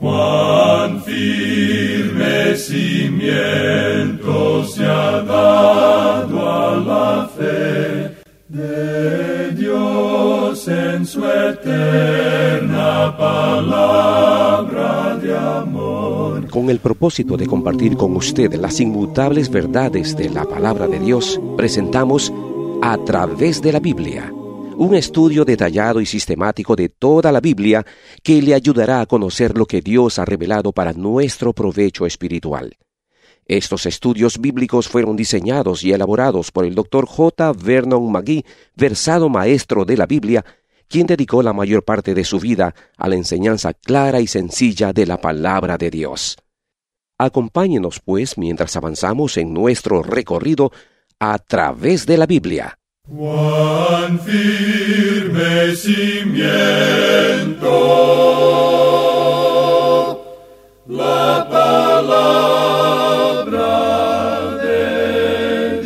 Cuán firme cimiento se ha dado a la fe de Dios en su eterna palabra de amor. Con el propósito de compartir con usted las inmutables verdades de la palabra de Dios, presentamos A Través de la Biblia, un estudio detallado y sistemático de toda la Biblia que le ayudará a conocer lo que Dios ha revelado para nuestro provecho espiritual. Estos estudios bíblicos fueron diseñados y elaborados por el Dr. J. Vernon McGee, versado maestro de la Biblia, quien dedicó la mayor parte de su vida a la enseñanza clara y sencilla de la palabra de Dios. Acompáñenos, pues, mientras avanzamos en nuestro recorrido a través de la Biblia. Cuán firme cimiento la palabra de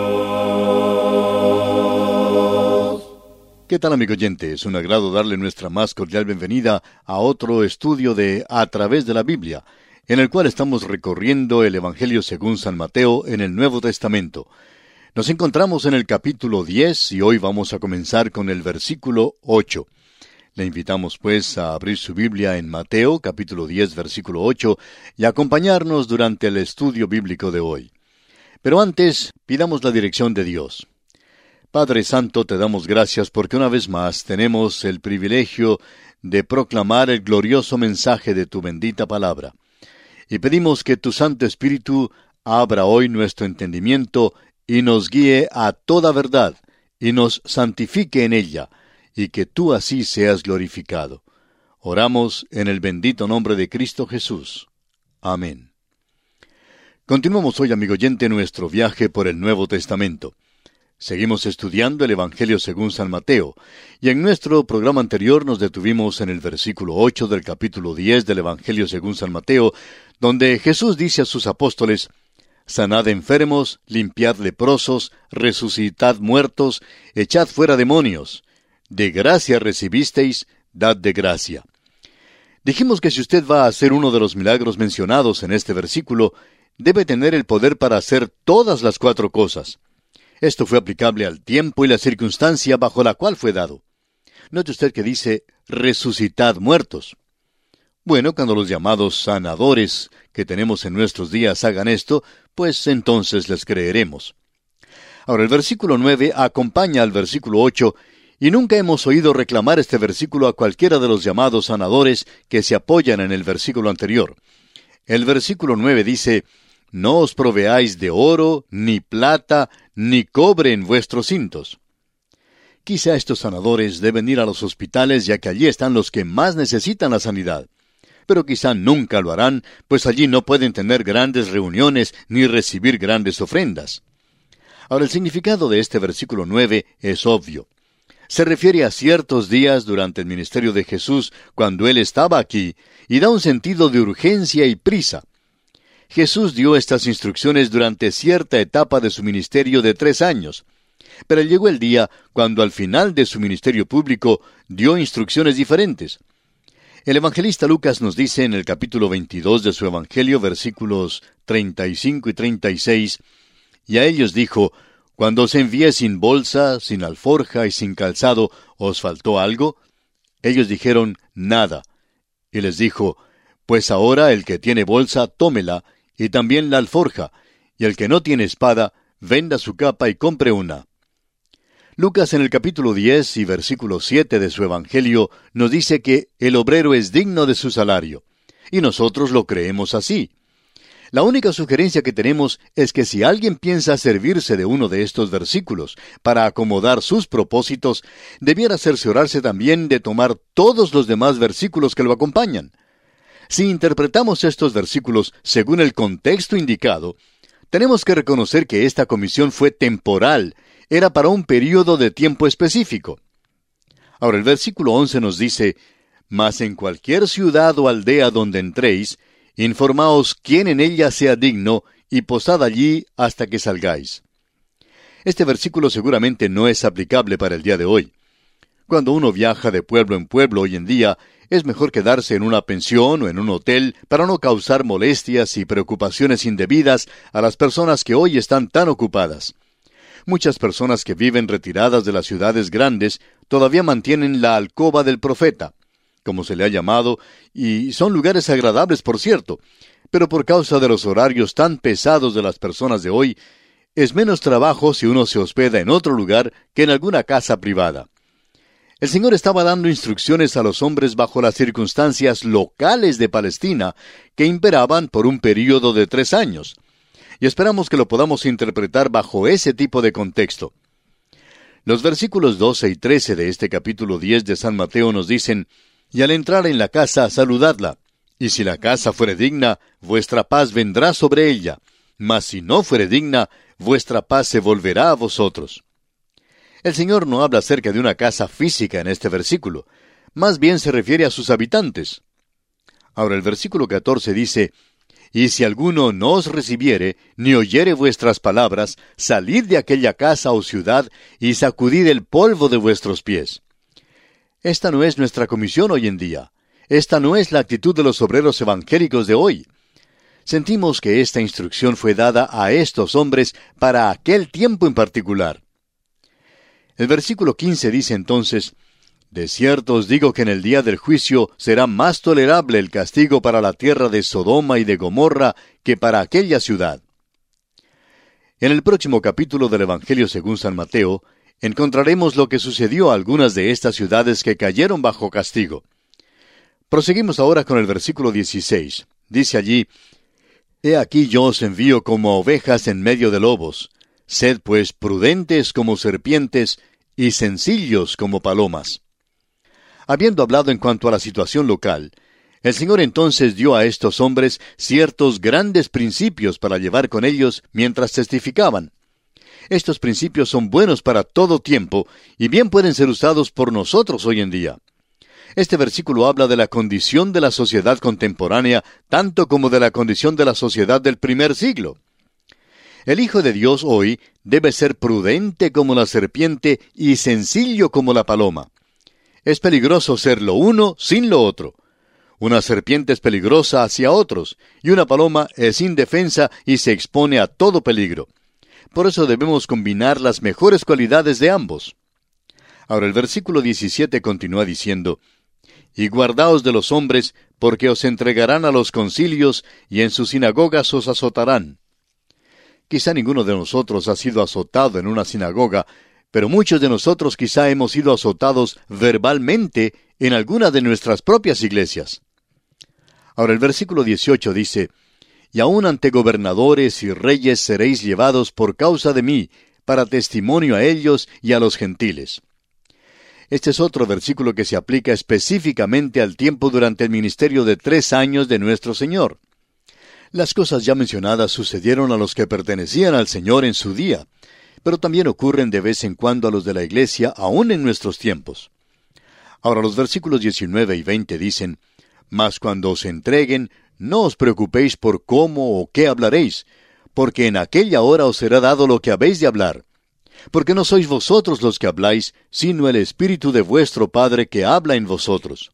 Dios. ¿Qué tal, amigo oyente? Es un agrado darle nuestra más cordial bienvenida a otro estudio de A Través de la Biblia, en el cual estamos recorriendo el Evangelio según San Mateo en el Nuevo Testamento. Nos encontramos en el capítulo 10 y hoy vamos a comenzar con el versículo 8. Le invitamos pues a abrir su Biblia en Mateo, capítulo 10, versículo 8, y acompañarnos durante el estudio bíblico de hoy. Pero antes, pidamos la dirección de Dios. Padre Santo, te damos gracias porque una vez más tenemos el privilegio de proclamar el glorioso mensaje de tu bendita palabra. Y pedimos que tu Santo Espíritu abra hoy nuestro entendimiento y nos guíe a toda verdad, y nos santifique en ella, y que tú así seas glorificado. Oramos en el bendito nombre de Cristo Jesús. Amén. Continuamos hoy, amigo oyente, nuestro viaje por el Nuevo Testamento. Seguimos estudiando el Evangelio según San Mateo, y en nuestro programa anterior nos detuvimos en el versículo 8 del capítulo 10 del Evangelio según San Mateo, donde Jesús dice a sus apóstoles: sanad enfermos, limpiad leprosos, resucitad muertos, echad fuera demonios. De gracia recibisteis, dad de gracia. Dijimos que si usted va a hacer uno de los milagros mencionados en este versículo, debe tener el poder para hacer todas las 4 cosas. Esto fue aplicable al tiempo y la circunstancia bajo la cual fue dado. Note usted que dice, resucitad muertos. Bueno, cuando los llamados sanadores que tenemos en nuestros días hagan esto, pues entonces les creeremos. Ahora, el versículo 9 acompaña al versículo 8, y nunca hemos oído reclamar este versículo a cualquiera de los llamados sanadores que se apoyan en el versículo anterior. El versículo 9 dice, no os proveáis de oro, ni plata, ni cobre en vuestros cintos. Quizá estos sanadores deben ir a los hospitales, ya que allí están los que más necesitan la sanidad. Pero quizá nunca lo harán, pues allí no pueden tener grandes reuniones ni recibir grandes ofrendas. Ahora, el significado de este versículo 9 es obvio. Se refiere a ciertos días durante el ministerio de Jesús, cuando Él estaba aquí, y da un sentido de urgencia y prisa. Jesús dio estas instrucciones durante cierta etapa de su ministerio de 3 años. Pero llegó el día cuando al final de su ministerio público dio instrucciones diferentes. El evangelista Lucas nos dice en el capítulo 22 de su evangelio, versículos 35 y 36, y a ellos dijo, cuando os envié sin bolsa, sin alforja y sin calzado, ¿os faltó algo? Ellos dijeron, nada. Y les dijo, pues ahora el que tiene bolsa, tómela, y también la alforja, y el que no tiene espada, venda su capa y compre una. Lucas en el capítulo 10 y versículo 7 de su Evangelio nos dice que el obrero es digno de su salario, y nosotros lo creemos así. La única sugerencia que tenemos es que si alguien piensa servirse de uno de estos versículos para acomodar sus propósitos, debiera cerciorarse también de tomar todos los demás versículos que lo acompañan. Si interpretamos estos versículos según el contexto indicado, tenemos que reconocer que esta comisión fue temporal, era para un período de tiempo específico. Ahora el versículo 11 nos dice, mas en cualquier ciudad o aldea donde entréis, informaos quién en ella sea digno, y posad allí hasta que salgáis. Este versículo seguramente no es aplicable para el día de hoy. Cuando uno viaja de pueblo en pueblo hoy en día, Es mejor quedarse en una pensión o en un hotel para no causar molestias y preocupaciones indebidas a las personas que hoy están tan ocupadas. Muchas personas que viven retiradas de las ciudades grandes todavía mantienen la alcoba del profeta, como se le ha llamado, y son lugares agradables, por cierto, pero por causa de los horarios tan pesados de las personas de hoy, es menos trabajo si uno se hospeda en otro lugar que en alguna casa privada. El Señor estaba dando instrucciones a los hombres bajo las circunstancias locales de Palestina que imperaban por un período de 3 años. Y esperamos que lo podamos interpretar bajo ese tipo de contexto. Los versículos 12 y 13 de este capítulo 10 de San Mateo nos dicen: «Y al entrar en la casa, saludadla. Y si la casa fuere digna, vuestra paz vendrá sobre ella. Mas si no fuere digna, vuestra paz se volverá a vosotros». El Señor no habla acerca de una casa física en este versículo. Más bien se refiere a sus habitantes. Ahora el versículo 14 dice: «Y si alguno no os recibiere, ni oyere vuestras palabras, salid de aquella casa o ciudad, y sacudid el polvo de vuestros pies». Esta no es nuestra comisión hoy en día. Esta no es la actitud de los obreros evangélicos de hoy. Sentimos que esta instrucción fue dada a estos hombres para aquel tiempo en particular. El versículo 15 dice entonces: «De cierto os digo que en el día del juicio será más tolerable el castigo para la tierra de Sodoma y de Gomorra que para aquella ciudad». En el próximo capítulo del Evangelio según San Mateo, encontraremos lo que sucedió a algunas de estas ciudades que cayeron bajo castigo. Proseguimos ahora con el versículo 16. Dice allí: «He aquí yo os envío como ovejas en medio de lobos. Sed pues prudentes como serpientes y sencillos como palomas». Habiendo hablado en cuanto a la situación local, el Señor entonces dio a estos hombres ciertos grandes principios para llevar con ellos mientras testificaban. Estos principios son buenos para todo tiempo y bien pueden ser usados por nosotros hoy en día. Este versículo habla de la condición de la sociedad contemporánea, tanto como de la condición de la sociedad del primer siglo. El Hijo de Dios hoy debe ser prudente como la serpiente y sencillo como la paloma. Es peligroso ser lo uno sin lo otro. Una serpiente es peligrosa hacia otros, y una paloma es indefensa y se expone a todo peligro. Por eso debemos combinar las mejores cualidades de ambos. Ahora el versículo 17 continúa diciendo: «Y guardaos de los hombres, porque os entregarán a los concilios, y en sus sinagogas os azotarán». Quizá ninguno de nosotros ha sido azotado en una sinagoga, pero muchos de nosotros quizá hemos sido azotados verbalmente en alguna de nuestras propias iglesias. Ahora el versículo 18 dice: «Y aun ante gobernadores y reyes seréis llevados por causa de mí, para testimonio a ellos y a los gentiles». Este es otro versículo que se aplica específicamente al tiempo durante el ministerio de 3 años de nuestro Señor. Las cosas ya mencionadas sucedieron a los que pertenecían al Señor en su día, pero también ocurren de vez en cuando a los de la iglesia aún en nuestros tiempos. Ahora los versículos 19 y 20 dicen: «Mas cuando os entreguen, no os preocupéis por cómo o qué hablaréis, porque en aquella hora os será dado lo que habéis de hablar. Porque no sois vosotros los que habláis, sino el Espíritu de vuestro Padre que habla en vosotros».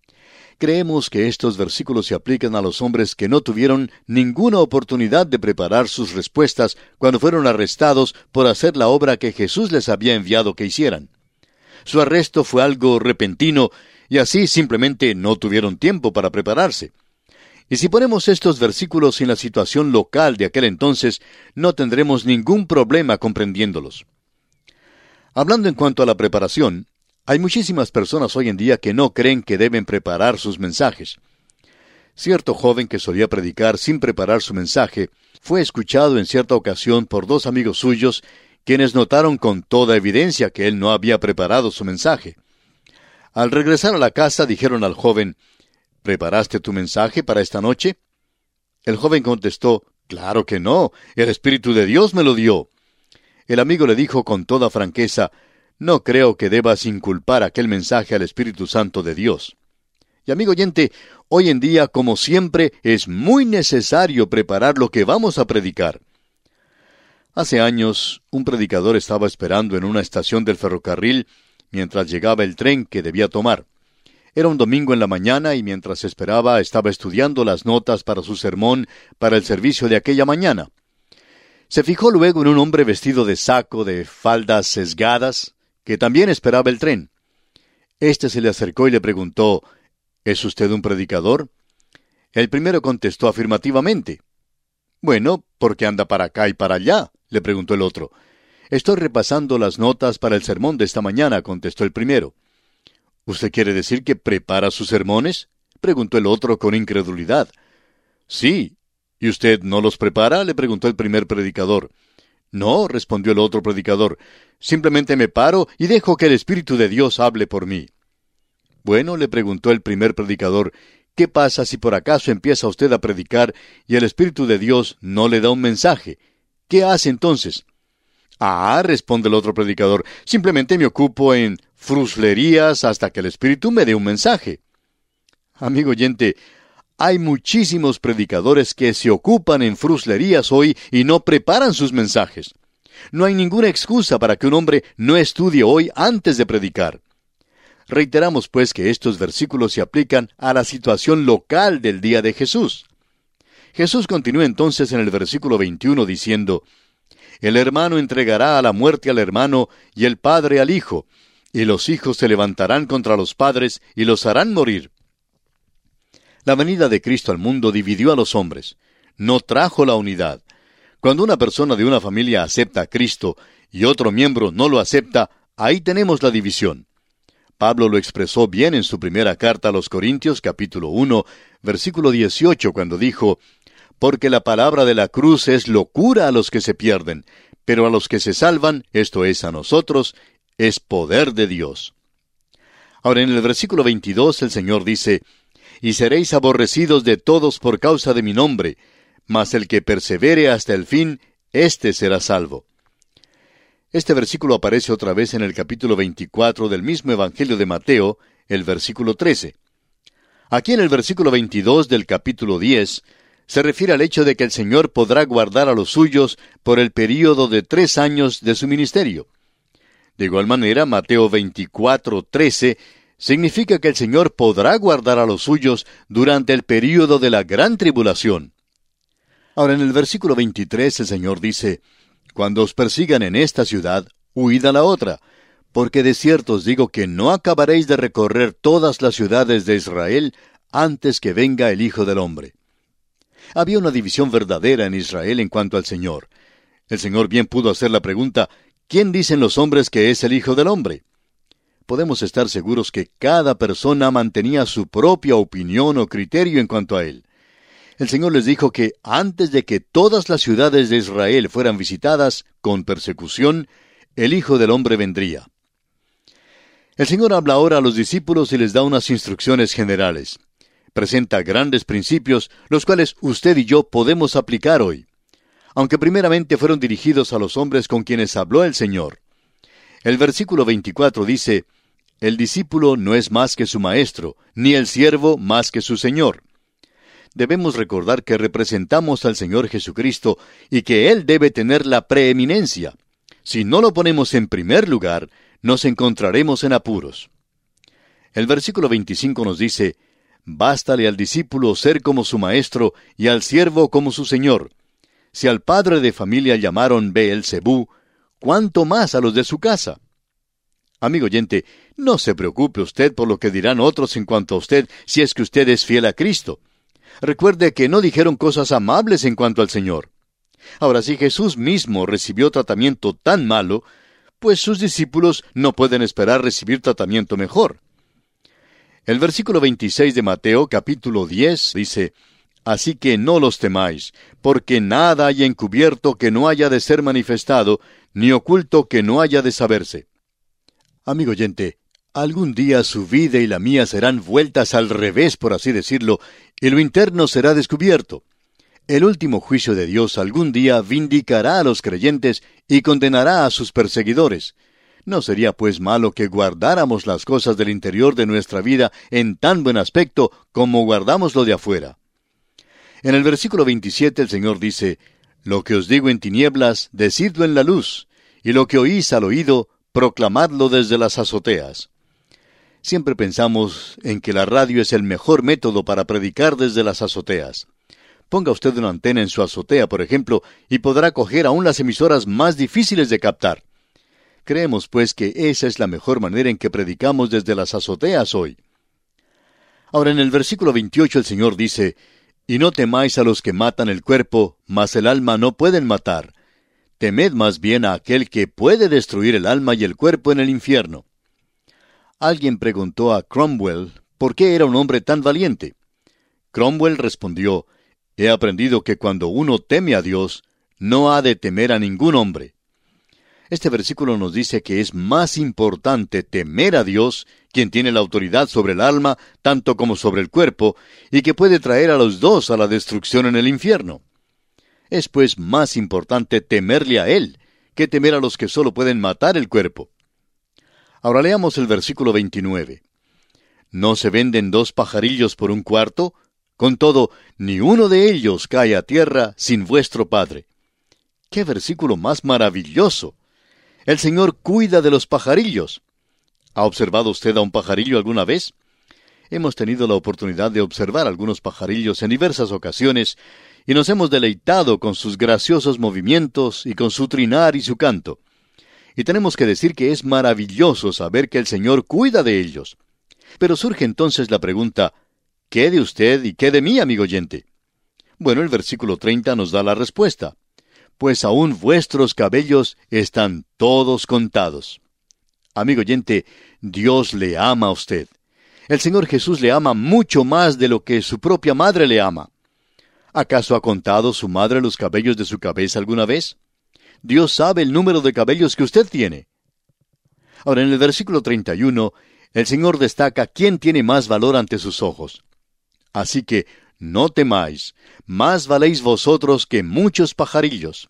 Creemos que estos versículos se aplican a los hombres que no tuvieron ninguna oportunidad de preparar sus respuestas cuando fueron arrestados por hacer la obra que Jesús les había enviado que hicieran. Su arresto fue algo repentino y así simplemente no tuvieron tiempo para prepararse. Y si ponemos estos versículos en la situación local de aquel entonces, no tendremos ningún problema comprendiéndolos. Hablando en cuanto a la preparación, hay muchísimas personas hoy en día que no creen que deben preparar sus mensajes. Cierto joven que solía predicar sin preparar su mensaje fue escuchado en cierta ocasión por 2 amigos suyos, quienes notaron con toda evidencia que él no había preparado su mensaje. Al regresar a la casa dijeron al joven: «¿Preparaste tu mensaje para esta noche?». El joven contestó: «Claro que no, el Espíritu de Dios me lo dio». El amigo le dijo con toda franqueza: «No creo que debas inculpar aquel mensaje al Espíritu Santo de Dios». Y amigo oyente, hoy en día, como siempre, es muy necesario preparar lo que vamos a predicar. Hace años, un predicador estaba esperando en una estación del ferrocarril mientras llegaba el tren que debía tomar. Era un domingo en la mañana y mientras esperaba estaba estudiando las notas para su sermón para el servicio de aquella mañana. Se fijó luego en un hombre vestido de saco, de faldas sesgadas, que también esperaba el tren. Este se le acercó y le preguntó, ¿es usted un predicador? El primero contestó afirmativamente. Bueno, ¿por qué anda para acá y para allá?, le preguntó el otro. Estoy repasando las notas para el sermón de esta mañana, contestó el primero. ¿Usted quiere decir que prepara sus sermones?, preguntó el otro con incredulidad. Sí. ¿Y usted no los prepara?, le preguntó el primer predicador. No, respondió el otro predicador. Simplemente me paro y dejo que el Espíritu de Dios hable por mí. Bueno, le preguntó el primer predicador, ¿qué pasa si por acaso empieza usted a predicar y el Espíritu de Dios no le da un mensaje? ¿Qué hace entonces? Ah, responde el otro predicador, simplemente me ocupo en fruslerías hasta que el Espíritu me dé un mensaje. Amigo oyente, hay muchísimos predicadores que se ocupan en fruslerías hoy y no preparan sus mensajes. No hay ninguna excusa para que un hombre no estudie hoy antes de predicar. Reiteramos pues que estos versículos se aplican a la situación local del día de Jesús. Jesús continúa entonces en el versículo 21 diciendo, el hermano entregará a la muerte al hermano y el padre al hijo, y los hijos se levantarán contra los padres y los harán morir. La venida de Cristo al mundo dividió a los hombres. No trajo la unidad. Cuando una persona de una familia acepta a Cristo y otro miembro no lo acepta, ahí tenemos la división. Pablo lo expresó bien en su primera carta a los Corintios, capítulo 1, versículo 18, cuando dijo, porque la palabra de la cruz es locura a los que se pierden, pero a los que se salvan, esto es, a nosotros, es poder de Dios. Ahora en el versículo 22 el Señor dice, y seréis aborrecidos de todos por causa de mi nombre, mas el que persevere hasta el fin, éste será salvo. Este versículo aparece otra vez en el capítulo 24 del mismo Evangelio de Mateo, el versículo 13. Aquí en el versículo 22 del capítulo 10, se refiere al hecho de que el Señor podrá guardar a los suyos por el período de 3 años de su ministerio. De igual manera, Mateo 24:13 significa que el Señor podrá guardar a los suyos durante el período de la gran tribulación. Ahora, en el versículo 23 el Señor dice, cuando os persigan en esta ciudad, huid a la otra, porque de cierto os digo que no acabaréis de recorrer todas las ciudades de Israel antes que venga el Hijo del Hombre. Había una división verdadera en Israel en cuanto al Señor. El Señor bien pudo hacer la pregunta, ¿quién dicen los hombres que es el Hijo del Hombre? Podemos estar seguros que cada persona mantenía su propia opinión o criterio en cuanto a él. El Señor les dijo que antes de que todas las ciudades de Israel fueran visitadas con persecución, el Hijo del Hombre vendría. El Señor habla ahora a los discípulos y les da unas instrucciones generales. Presenta grandes principios, los cuales usted y yo podemos aplicar hoy, aunque primeramente fueron dirigidos a los hombres con quienes habló el Señor. El versículo 24 dice, el discípulo no es más que su maestro, ni el siervo más que su señor. Debemos recordar que representamos al Señor Jesucristo y que Él debe tener la preeminencia. Si no lo ponemos en primer lugar, nos encontraremos en apuros. El versículo 25 nos dice, bástale al discípulo ser como su maestro y al siervo como su señor. Si al padre de familia llamaron Beelzebú, ¿cuánto más a los de su casa? Amigo oyente, no se preocupe usted por lo que dirán otros en cuanto a usted si es que usted es fiel a Cristo. Recuerde que no dijeron cosas amables en cuanto al Señor. Ahora, si Jesús mismo recibió tratamiento tan malo, pues sus discípulos no pueden esperar recibir tratamiento mejor. El versículo 26 de Mateo, capítulo 10, dice, así que no los temáis, porque nada hay encubierto que no haya de ser manifestado, ni oculto que no haya de saberse. Amigo oyente, algún día su vida y la mía serán vueltas al revés, por así decirlo, y lo interno será descubierto. El último juicio de Dios algún día vindicará a los creyentes y condenará a sus perseguidores. ¿No sería pues malo que guardáramos las cosas del interior de nuestra vida en tan buen aspecto como guardamos lo de afuera? En el versículo 27 el Señor dice, lo que os digo en tinieblas, decidlo en la luz, y lo que oís al oído, proclamadlo desde las azoteas. Siempre pensamos en que la radio es el mejor método para predicar desde las azoteas. Ponga usted una antena en su azotea, por ejemplo, y podrá coger aún las emisoras más difíciles de captar. Creemos, pues, que esa es la mejor manera en que predicamos desde las azoteas hoy. Ahora, en el versículo 28 el Señor dice, «Y no temáis a los que matan el cuerpo, mas el alma no pueden matar. Temed más bien a aquel que puede destruir el alma y el cuerpo en el infierno». Alguien preguntó a Cromwell por qué era un hombre tan valiente. Cromwell respondió, «He aprendido que cuando uno teme a Dios, no ha de temer a ningún hombre». Este versículo nos dice que es más importante temer a Dios, quien tiene la autoridad sobre el alma, tanto como sobre el cuerpo, y que puede traer a los dos a la destrucción en el infierno. Es pues más importante temerle a Él, que temer a los que solo pueden matar el cuerpo. Ahora leamos el versículo 29. ¿No se venden 2 pajarillos por 1 cuarto? Con todo, ni uno de ellos cae a tierra sin vuestro Padre. ¡Qué versículo más maravilloso! El Señor cuida de los pajarillos. ¿Ha observado usted a un pajarillo alguna vez? Hemos tenido la oportunidad de observar algunos pajarillos en diversas ocasiones y nos hemos deleitado con sus graciosos movimientos y con su trinar y su canto. Y tenemos que decir que es maravilloso saber que el Señor cuida de ellos. Pero surge entonces la pregunta, ¿qué de usted y qué de mí, amigo oyente? Bueno, el versículo 30 nos da la respuesta. Pues aún vuestros cabellos están todos contados. Amigo oyente, Dios le ama a usted. El Señor Jesús le ama mucho más de lo que su propia madre le ama. ¿Acaso ha contado su madre los cabellos de su cabeza alguna vez? Dios sabe el número de cabellos que usted tiene. Ahora, en el versículo 31, el Señor destaca quién tiene más valor ante sus ojos. Así que, no temáis, más valéis vosotros que muchos pajarillos.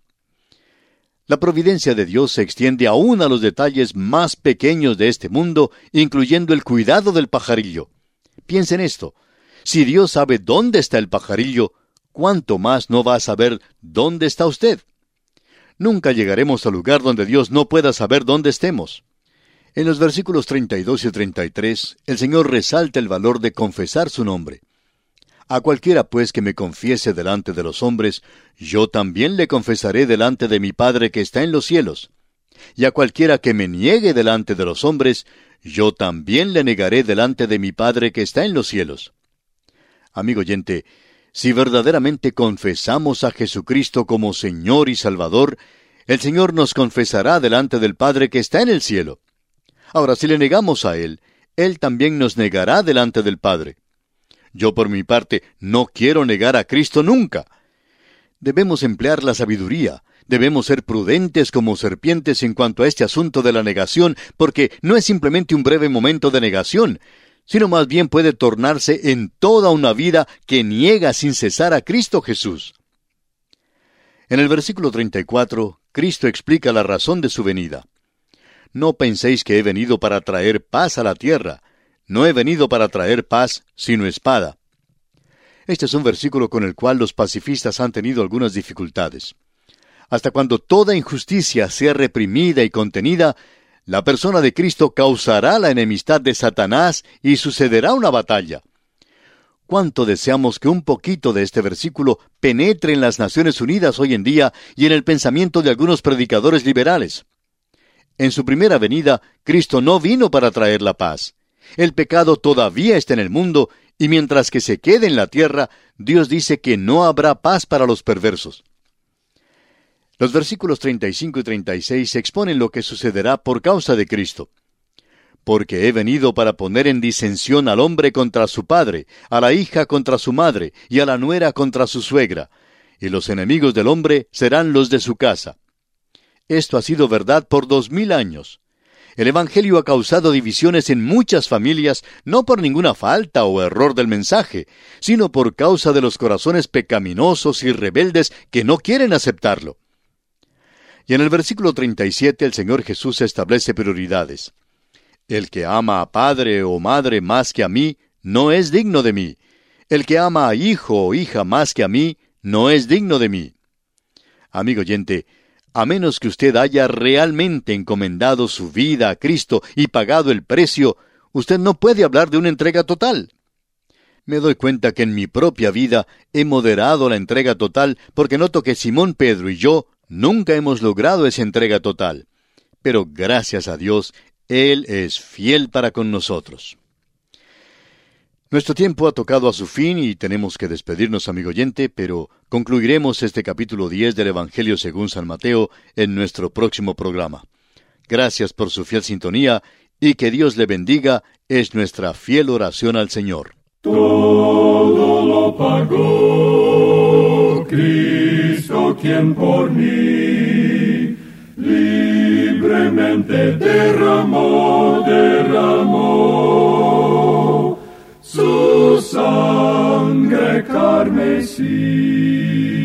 La providencia de Dios se extiende aún a los detalles más pequeños de este mundo, incluyendo el cuidado del pajarillo. Piensen esto, si Dios sabe dónde está el pajarillo, ¿cuánto más no va a saber dónde está usted? Nunca llegaremos al lugar donde Dios no pueda saber dónde estemos. En los versículos 32 y 33, el Señor resalta el valor de confesar su nombre. A cualquiera pues que me confiese delante de los hombres, yo también le confesaré delante de mi Padre que está en los cielos. Y a cualquiera que me niegue delante de los hombres, yo también le negaré delante de mi Padre que está en los cielos. Amigo oyente, si verdaderamente confesamos a Jesucristo como Señor y Salvador, el Señor nos confesará delante del Padre que está en el cielo. Ahora, si le negamos a Él, Él también nos negará delante del Padre. Yo, por mi parte, no quiero negar a Cristo nunca. Debemos emplear la sabiduría, debemos ser prudentes como serpientes en cuanto a este asunto de la negación, porque no es simplemente un breve momento de negación, sino más bien puede tornarse en toda una vida que niega sin cesar a Cristo Jesús. En el versículo 34, Cristo explica la razón de su venida. No penséis que he venido para traer paz a la tierra. No he venido para traer paz, sino espada. Este es un versículo con el cual los pacifistas han tenido algunas dificultades. Hasta cuando toda injusticia sea reprimida y contenida, la persona de Cristo causará la enemistad de Satanás y sucederá una batalla. ¿Cuánto deseamos que un poquito de este versículo penetre en las Naciones Unidas hoy en día y en el pensamiento de algunos predicadores liberales? En su primera venida, Cristo no vino para traer la paz. El pecado todavía está en el mundo, y mientras que se quede en la tierra, Dios dice que no habrá paz para los perversos. Los versículos 35 y 36 exponen lo que sucederá por causa de Cristo. Porque he venido para poner en disensión al hombre contra su padre, a la hija contra su madre, y a la nuera contra su suegra, y los enemigos del hombre serán los de su casa. Esto ha sido verdad por 2000 años. El Evangelio ha causado divisiones en muchas familias, no por ninguna falta o error del mensaje, sino por causa de los corazones pecaminosos y rebeldes que no quieren aceptarlo. Y en el versículo 37 el Señor Jesús establece prioridades. El que ama a padre o madre más que a mí, no es digno de mí. El que ama a hijo o hija más que a mí, no es digno de mí. Amigo oyente, a menos que usted haya realmente encomendado su vida a Cristo y pagado el precio, Usted no puede hablar de una entrega total. Me doy cuenta que en mi propia vida he moderado la entrega total porque noto que Simón Pedro y yo nunca hemos logrado esa entrega total. Pero gracias a Dios, Él es fiel para con nosotros. Nuestro tiempo ha tocado a su fin y tenemos que despedirnos, amigo oyente, pero concluiremos este capítulo 10 del Evangelio según San Mateo en nuestro próximo programa. Gracias por su fiel sintonía y que Dios le bendiga, es nuestra fiel oración al Señor. Todo lo pagó Cristo, quien por mí libremente derramó su sangre carmesí.